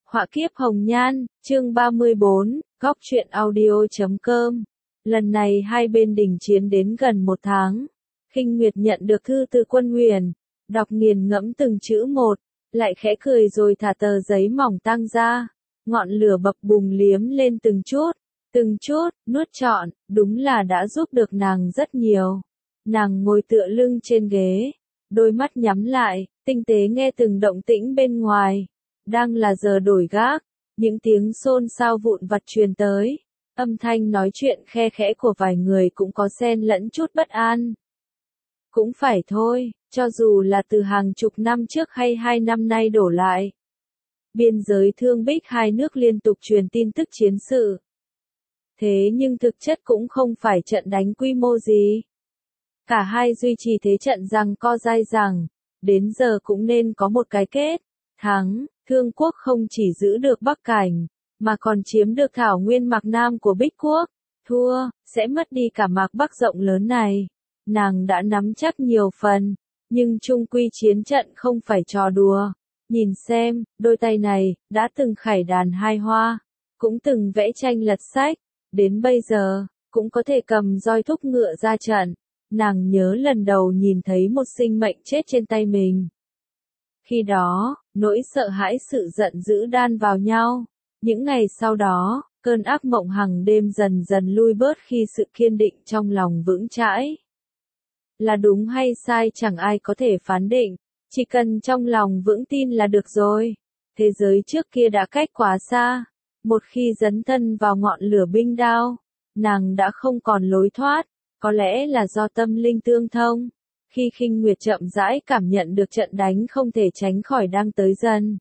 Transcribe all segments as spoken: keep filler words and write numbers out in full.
Họa kiếp hồng nhan, chương ba mươi bốn, góc truyện audio.com. Lần này hai bên đình chiến đến gần một tháng. Khinh Nguyệt nhận được thư từ Quân Huyền, đọc nghiền ngẫm từng chữ một, lại khẽ cười rồi thả tờ giấy mỏng tang ra. Ngọn lửa bập bùng liếm lên từng chút, từng chút, nuốt trọn, đúng là đã giúp được nàng rất nhiều. Nàng ngồi tựa lưng trên ghế, đôi mắt nhắm lại, tinh tế nghe từng động tĩnh bên ngoài. Đang là giờ đổi gác, những tiếng xôn xao vụn vặt truyền tới, âm thanh nói chuyện khe khẽ của vài người cũng có xen lẫn chút bất an. Cũng phải thôi, cho dù là từ hàng chục năm trước hay hai năm nay đổ lại. Biên giới Thương Bích hai nước liên tục truyền tin tức chiến sự. Thế nhưng thực chất cũng không phải trận đánh quy mô gì. Cả hai duy trì thế trận rằng co dai dẳng, đến giờ cũng nên có một cái kết. Thắng, Thương Quốc không chỉ giữ được Bắc Cảnh, mà còn chiếm được thảo nguyên Mạc Nam của Bích Quốc. Thua, sẽ mất đi cả Mạc Bắc rộng lớn này. Nàng đã nắm chắc nhiều phần, nhưng chung quy chiến trận không phải trò đùa. Nhìn xem, đôi tay này, đã từng khải đàn hai hoa, cũng từng vẽ tranh lật sách, đến bây giờ, cũng có thể cầm roi thúc ngựa ra trận. Nàng nhớ lần đầu nhìn thấy một sinh mệnh chết trên tay mình. Khi đó, nỗi sợ hãi sự giận dữ đan vào nhau. Những ngày sau đó, cơn ác mộng hàng đêm dần dần lui bớt khi sự kiên định trong lòng vững chãi. Là đúng hay sai chẳng ai có thể phán định, chỉ cần trong lòng vững tin là được rồi. Thế giới trước kia đã cách quá xa, một khi dấn thân vào ngọn lửa binh đao, nàng đã không còn lối thoát, có lẽ là do tâm linh tương thông. Khi Khinh Nguyệt chậm rãi cảm nhận được trận đánh không thể tránh khỏi đang tới dần,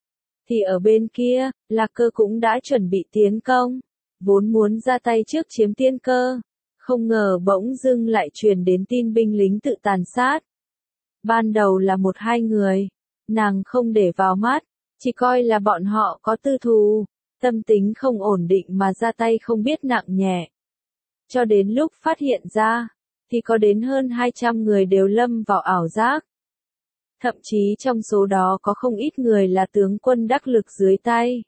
thì ở bên kia, Lạc Cơ cũng đã chuẩn bị tiến công, vốn muốn ra tay trước chiếm tiên cơ, không ngờ bỗng dưng lại truyền đến tin binh lính tự tàn sát. Ban đầu là một hai người, nàng không để vào mắt, chỉ coi là bọn họ có tư thù, tâm tính không ổn định mà ra tay không biết nặng nhẹ. Cho đến lúc phát hiện ra, thì có đến hơn hai trăm người đều lâm vào ảo giác. Thậm chí trong số đó có không ít người là tướng quân đắc lực dưới tay.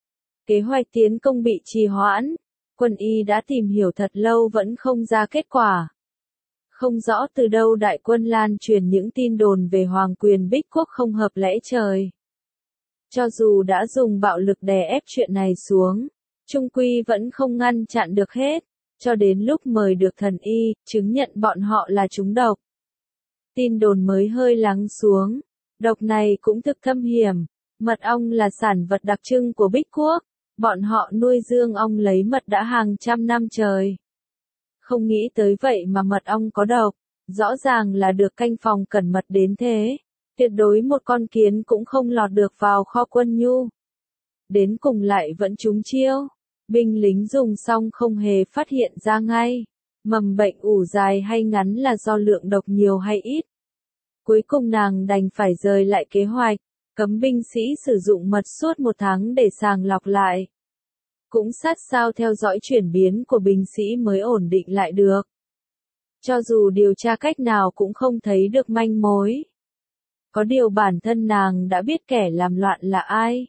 Kế hoạch tiến công bị trì hoãn, Quân Y đã tìm hiểu thật lâu vẫn không ra kết quả. Không rõ từ đâu đại quân lan truyền những tin đồn về Hoàng quyền Bích Quốc không hợp lẽ trời. Cho dù đã dùng bạo lực đè ép chuyện này xuống, chung quy vẫn không ngăn chặn được hết. Cho đến lúc mời được thần y, chứng nhận bọn họ là trúng độc. Tin đồn mới hơi lắng xuống. Độc này cũng thực thâm hiểm. Mật ong là sản vật đặc trưng của Bích Quốc. Bọn họ nuôi dương ong lấy mật đã hàng trăm năm trời. Không nghĩ tới vậy mà mật ong có độc. Rõ ràng là được canh phòng cẩn mật đến thế. Tuyệt đối một con kiến cũng không lọt được vào kho quân nhu. Đến cùng lại vẫn trúng chiêu. Binh lính dùng xong không hề phát hiện ra ngay, mầm bệnh ủ dài hay ngắn là do lượng độc nhiều hay ít. Cuối cùng nàng đành phải rời lại kế hoạch, cấm binh sĩ sử dụng mật suốt một tháng để sàng lọc lại. Cũng sát sao theo dõi chuyển biến của binh sĩ mới ổn định lại được. Cho dù điều tra cách nào cũng không thấy được manh mối. Có điều bản thân nàng đã biết kẻ làm loạn là ai.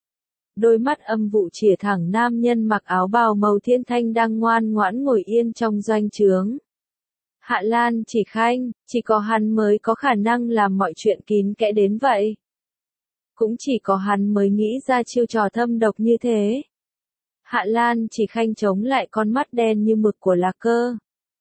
Đôi mắt âm vụ chĩa thẳng nam nhân mặc áo bào màu thiên thanh đang ngoan ngoãn ngồi yên trong doanh trướng. Hạ Lan Chỉ Khanh, chỉ có hắn mới có khả năng làm mọi chuyện kín kẽ đến vậy. Cũng chỉ có hắn mới nghĩ ra chiêu trò thâm độc như thế. Hạ Lan Chỉ Khanh chống lại con mắt đen như mực của Lạc Cơ.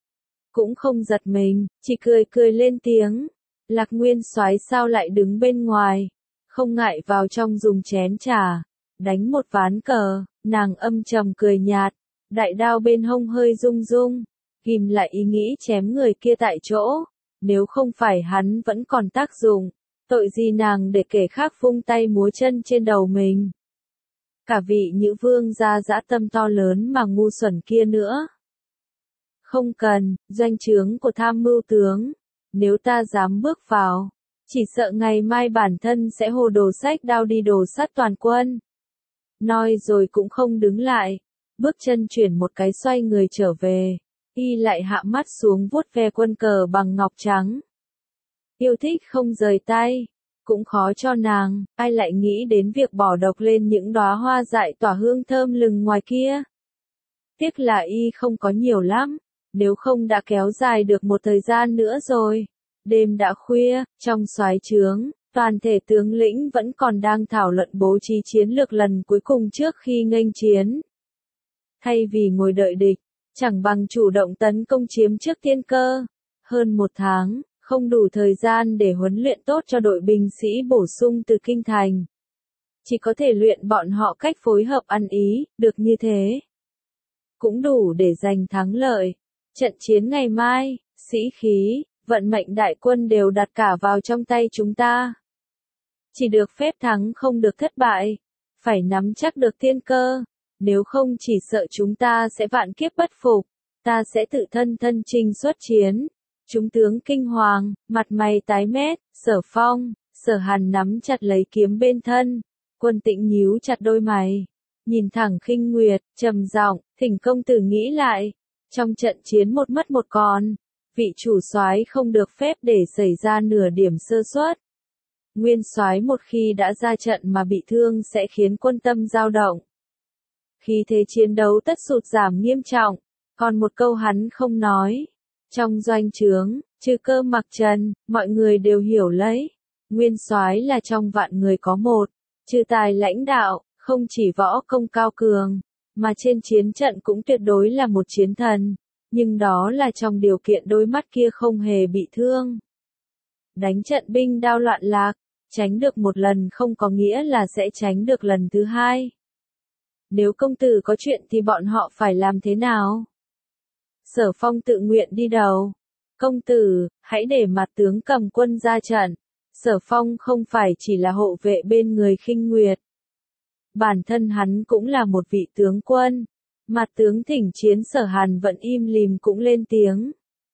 Cũng không giật mình, chỉ cười cười lên tiếng. Lạc Nguyên soái sao lại đứng bên ngoài, không ngại vào trong dùng chén trà. Đánh một ván cờ, nàng âm trầm cười nhạt, đại đao bên hông hơi rung rung, ghim lại ý nghĩ chém người kia tại chỗ, nếu không phải hắn vẫn còn tác dụng, tội gì nàng để kẻ khác vung tay múa chân trên đầu mình. Cả vị Nhữ Vương gia dã tâm to lớn mà ngu xuẩn kia nữa. Không cần, doanh trướng của tham mưu tướng, nếu ta dám bước vào, chỉ sợ ngày mai bản thân sẽ hồ đồ sách đao đi đổ sát toàn quân. Nói rồi cũng không đứng lại, bước chân chuyển một cái xoay người trở về, y lại hạ mắt xuống vuốt ve quân cờ bằng ngọc trắng. Yêu thích không rời tay, cũng khó cho nàng, ai lại nghĩ đến việc bỏ độc lên những đóa hoa dại tỏa hương thơm lừng ngoài kia. Tiếc là y không có nhiều lắm, nếu không đã kéo dài được một thời gian nữa rồi. Đêm đã khuya, trong soái trướng, toàn thể tướng lĩnh vẫn còn đang thảo luận bố trí chiến lược lần cuối cùng trước khi nghênh chiến. Thay vì ngồi đợi địch, chẳng bằng chủ động tấn công chiếm trước tiên cơ. Hơn một tháng, không đủ thời gian để huấn luyện tốt cho đội binh sĩ bổ sung từ kinh thành. Chỉ có thể luyện bọn họ cách phối hợp ăn ý, được như thế cũng đủ để giành thắng lợi. Trận chiến ngày mai, sĩ khí, vận mệnh đại quân đều đặt cả vào trong tay chúng ta. Chỉ được phép thắng không được thất bại, phải nắm chắc được tiên cơ, nếu không chỉ sợ chúng ta sẽ vạn kiếp bất phục, ta sẽ tự thân thân chinh xuất chiến. Chúng tướng kinh hoàng, mặt mày tái mét, Sở Phong, Sở Hàn nắm chặt lấy kiếm bên thân, Quân Tĩnh nhíu chặt đôi mày, nhìn thẳng Khinh Nguyệt, trầm giọng, thỉnh công tử nghĩ lại, trong trận chiến một mất một còn, vị chủ soái không được phép để xảy ra nửa điểm sơ suất. Nguyên soái một khi đã ra trận mà bị thương sẽ khiến quân tâm dao động. Khi thế chiến đấu tất sụt giảm nghiêm trọng, còn một câu hắn không nói. Trong doanh trướng, trừ Cơ Mặc Trần, mọi người đều hiểu lấy. Nguyên soái là trong vạn người có một, trừ tài lãnh đạo, không chỉ võ công cao cường, mà trên chiến trận cũng tuyệt đối là một chiến thần. Nhưng đó là trong điều kiện đôi mắt kia không hề bị thương. Đánh trận binh đao loạn lạc, tránh được một lần không có nghĩa là sẽ tránh được lần thứ hai. Nếu công tử có chuyện thì bọn họ phải làm thế nào? Sở Phong tự nguyện đi đầu. Công tử, hãy để mặt tướng cầm quân ra trận. Sở Phong không phải chỉ là hộ vệ bên người Khinh Nguyệt. Bản thân hắn cũng là một vị tướng quân. Mặt tướng thỉnh chiến Sở Hàn vẫn im lìm cũng lên tiếng.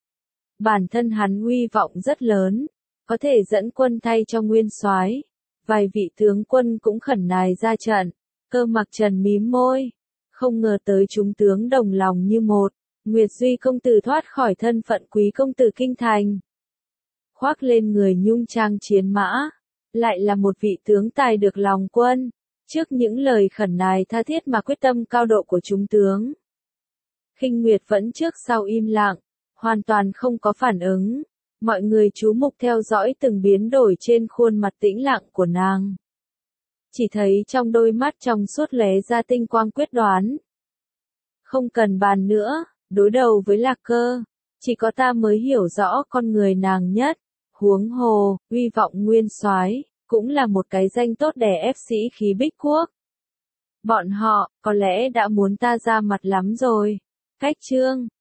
Bản thân hắn uy vọng rất lớn, có thể dẫn quân thay cho nguyên soái. Vài vị tướng quân cũng khẩn nài ra trận. Cơ Mặc Trần mím môi, không ngờ tới chúng tướng đồng lòng như một. Nguyệt Duy công tử thoát khỏi thân phận quý công tử kinh thành, khoác lên người nhung trang chiến mã, lại là một vị tướng tài được lòng quân. Trước những lời khẩn nài tha thiết mà quyết tâm cao độ của chúng tướng, Khinh Nguyệt vẫn trước sau im lặng, hoàn toàn không có phản ứng. Mọi người chú mục theo dõi từng biến đổi trên khuôn mặt tĩnh lặng của nàng. Chỉ thấy trong đôi mắt trong suốt lóe ra tinh quang quyết đoán. Không cần bàn nữa, đối đầu với Lạc Cơ, chỉ có ta mới hiểu rõ con người nàng nhất. Huống hồ, uy vọng nguyên soái cũng là một cái danh tốt đè ép sĩ khí Bích Quốc. Bọn họ, có lẽ đã muốn ta ra mặt lắm rồi. Cách chương